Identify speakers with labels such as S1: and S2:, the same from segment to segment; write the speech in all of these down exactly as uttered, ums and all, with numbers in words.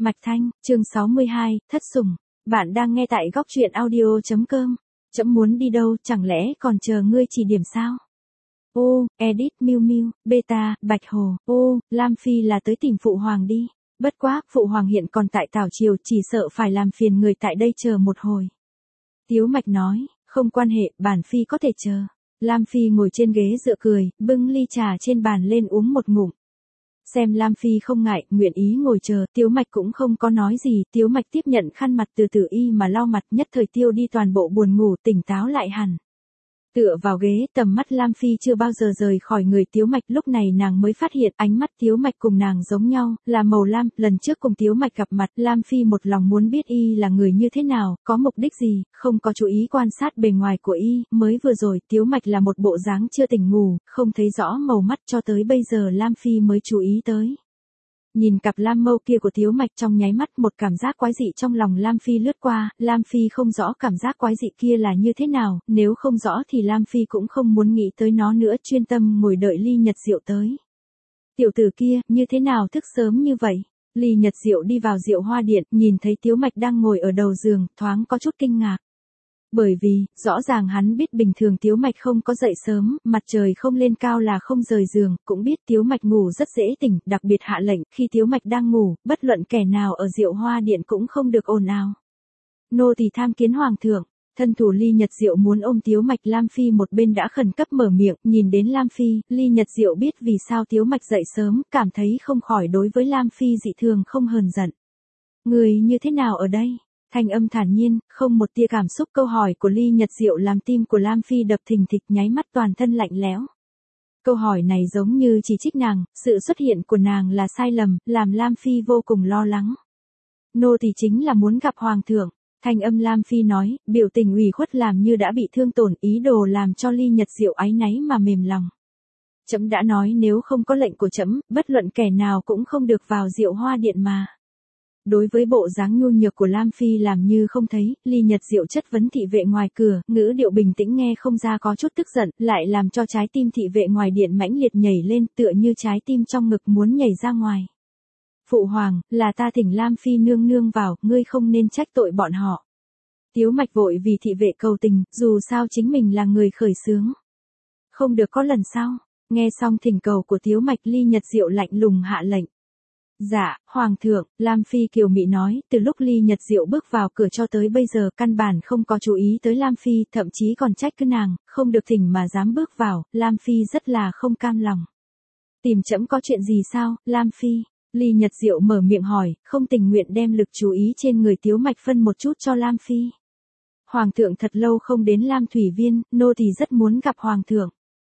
S1: Mạch Thanh, chương sáu mươi hai, thất sủng. Bạn đang nghe tại góc truyện audio.com. Trẫm muốn đi đâu, chẳng lẽ còn chờ ngươi chỉ điểm sao? Ô, edit Miu Miu, beta, Bạch Hồ, ô, Lam Phi là tới tìm Phụ Hoàng đi. Bất quá, Phụ Hoàng hiện còn tại Tảo Triều, chỉ sợ phải làm phiền người tại đây chờ một hồi. Tiếu Mạch nói, không quan hệ, bản Phi có thể chờ. Lam Phi ngồi trên ghế dựa cười, bưng ly trà trên bàn lên uống một ngụm. Xem Lam Phi không ngại, nguyện ý ngồi chờ, Tiếu Mạch cũng không có nói gì, Tiếu Mạch tiếp nhận khăn mặt từ Tử Y mà lau mặt, nhất thời tiêu đi toàn bộ buồn ngủ, tỉnh táo lại hẳn. Tựa vào ghế, tầm mắt Lam Phi chưa bao giờ rời khỏi người Tiếu Mạch, lúc này nàng mới phát hiện ánh mắt Tiếu Mạch cùng nàng giống nhau, là màu lam. Lần trước cùng Tiếu Mạch gặp mặt, Lam Phi một lòng muốn biết y là người như thế nào, có mục đích gì, không có chú ý quan sát bề ngoài của y, mới vừa rồi Tiếu Mạch là một bộ dáng chưa tỉnh ngủ, không thấy rõ màu mắt, cho tới bây giờ Lam Phi mới chú ý tới. Nhìn cặp lam mâu kia của Tiếu Mạch, trong nháy mắt một cảm giác quái dị trong lòng Lam Phi lướt qua, Lam Phi không rõ cảm giác quái dị kia là như thế nào, nếu không rõ thì Lam Phi cũng không muốn nghĩ tới nó nữa, chuyên tâm ngồi đợi ly nhật rượu tới. Tiểu tử kia, như thế nào thức sớm như vậy? Ly Nhật Diệu đi vào Diệu Hoa Điện, nhìn thấy Tiếu Mạch đang ngồi ở đầu giường, thoáng có chút kinh ngạc. Bởi vì, rõ ràng hắn biết bình thường Tiếu Mạch không có dậy sớm, mặt trời không lên cao là không rời giường, cũng biết Tiếu Mạch ngủ rất dễ tỉnh, đặc biệt hạ lệnh, khi Tiếu Mạch đang ngủ, bất luận kẻ nào ở Diệu Hoa Điện cũng không được ồn ào. Nô tỳ tham kiến Hoàng thượng. Thân thủ Ly Nhật Diệu muốn ôm Tiếu Mạch, Lam Phi một bên đã khẩn cấp mở miệng, nhìn đến Lam Phi, Ly Nhật Diệu biết vì sao Tiếu Mạch dậy sớm, cảm thấy không khỏi đối với Lam Phi dị thường không hờn giận. Người như thế nào ở đây? Thanh âm thản nhiên, không một tia cảm xúc, câu hỏi của Ly Nhật Diệu làm tim của Lam Phi đập thình thịch, nháy mắt toàn thân lạnh lẽo. Câu hỏi này giống như chỉ trích nàng, sự xuất hiện của nàng là sai lầm, làm Lam Phi vô cùng lo lắng. Nô tỳ chính là muốn gặp Hoàng thượng. Thanh âm Lam Phi nói, biểu tình ủy khuất làm như đã bị thương tổn, ý đồ làm cho Ly Nhật Diệu áy náy mà mềm lòng. Trẫm đã nói nếu không có lệnh của trẫm, bất luận kẻ nào cũng không được vào Diệu Hoa Điện mà. Đối với bộ dáng nhu nhược của Lam Phi làm như không thấy, Ly Nhật Diệu chất vấn thị vệ ngoài cửa, ngữ điệu bình tĩnh nghe không ra có chút tức giận, lại làm cho trái tim thị vệ ngoài điện mãnh liệt nhảy lên, tựa như trái tim trong ngực muốn nhảy ra ngoài. Phụ Hoàng, là ta thỉnh Lam Phi nương nương vào, ngươi không nên trách tội bọn họ. Tiếu Mạch vội vì thị vệ cầu tình, dù sao chính mình là người khởi xướng. Không được có lần sau. Nghe xong thỉnh cầu của Tiếu Mạch, Ly Nhật Diệu lạnh lùng hạ lệnh. Dạ, Hoàng thượng, Lam Phi kiều mị nói, từ lúc Ly Nhật Diệu bước vào cửa cho tới bây giờ căn bản không có chú ý tới Lam Phi, thậm chí còn trách cứ nàng, không được thỉnh mà dám bước vào, Lam Phi rất là không cam lòng. Tìm trẫm có chuyện gì sao, Lam Phi? Ly Nhật Diệu mở miệng hỏi, không tình nguyện đem lực chú ý trên người Tiếu Mạch phân một chút cho Lam Phi. Hoàng thượng thật lâu không đến Lam Thủy Viên, nô tỳ rất muốn gặp Hoàng thượng.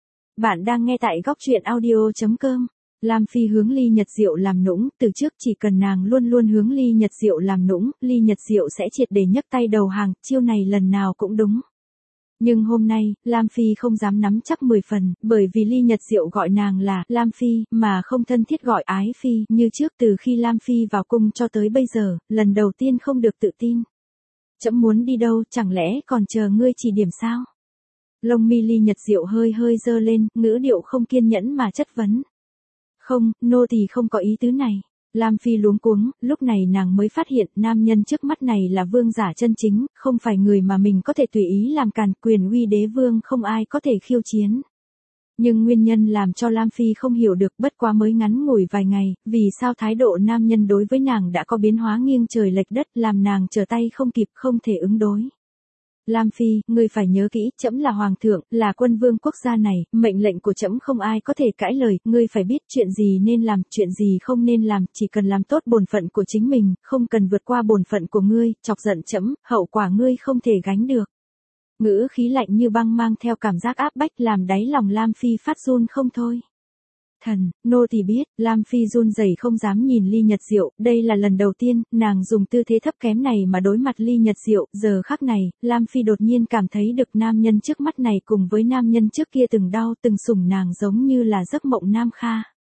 S1: Bạn đang nghe tại góc truyện audio.com. Lam Phi hướng Ly Nhật Diệu làm nũng, từ trước chỉ cần nàng luôn luôn hướng Ly Nhật Diệu làm nũng, Ly Nhật Diệu sẽ triệt để nhấc tay đầu hàng, chiêu này lần nào cũng đúng. Nhưng hôm nay, Lam Phi không dám nắm chắc mười phần, bởi vì Ly Nhật Diệu gọi nàng là Lam Phi, mà không thân thiết gọi Ái Phi, như trước từ khi Lam Phi vào cung cho tới bây giờ, lần đầu tiên không được tự tin. Trẫm muốn đi đâu, chẳng lẽ còn chờ ngươi chỉ điểm sao? Lông mi Ly Nhật Diệu hơi hơi dơ lên, ngữ điệu không kiên nhẫn mà chất vấn. Không, nô tỳ không có ý tứ này. Lam Phi luống cuống, lúc này nàng mới phát hiện nam nhân trước mắt này là vương giả chân chính, không phải người mà mình có thể tùy ý làm càn, quyền uy đế vương không ai có thể khiêu chiến. Nhưng nguyên nhân làm cho Lam Phi không hiểu được, bất quá mới ngắn ngủi vài ngày, vì sao thái độ nam nhân đối với nàng đã có biến hóa nghiêng trời lệch đất, làm nàng trở tay không kịp, không thể ứng đối. Lam Phi, ngươi phải nhớ kỹ, trẫm là hoàng thượng, là quân vương quốc gia này, mệnh lệnh của trẫm không ai có thể cãi lời, ngươi phải biết chuyện gì nên làm, chuyện gì không nên làm, chỉ cần làm tốt bổn phận của chính mình, không cần vượt qua bổn phận của ngươi, chọc giận trẫm, hậu quả ngươi không thể gánh được. Ngữ khí lạnh như băng mang theo cảm giác áp bách làm đáy lòng Lam Phi phát run không thôi. Thần, nô tỳ biết, Lam Phi run rẩy không dám nhìn Ly Nhật Diệu, đây là lần đầu tiên, nàng dùng tư thế thấp kém này mà đối mặt Ly Nhật Diệu, giờ khắc này, Lam Phi đột nhiên cảm thấy được nam nhân trước mắt này cùng với nam nhân trước kia từng đau từng sủng nàng giống như là giấc mộng nam kha.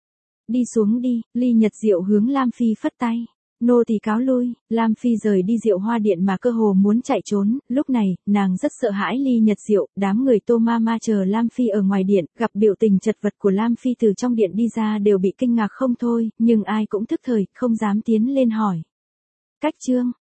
S1: Đi xuống đi, Ly Nhật Diệu hướng Lam Phi phất tay. Nô tỳ cáo lui, Lam Phi rời đi Diệu Hoa Điện mà cơ hồ muốn chạy trốn, lúc này, nàng rất sợ hãi Ly Nhật Diệu, đám người Tô Ma Ma chờ Lam Phi ở ngoài điện, gặp biểu tình chật vật của Lam Phi từ trong điện đi ra đều bị kinh ngạc không thôi, nhưng ai cũng thức thời, không dám tiến lên hỏi. Cách chương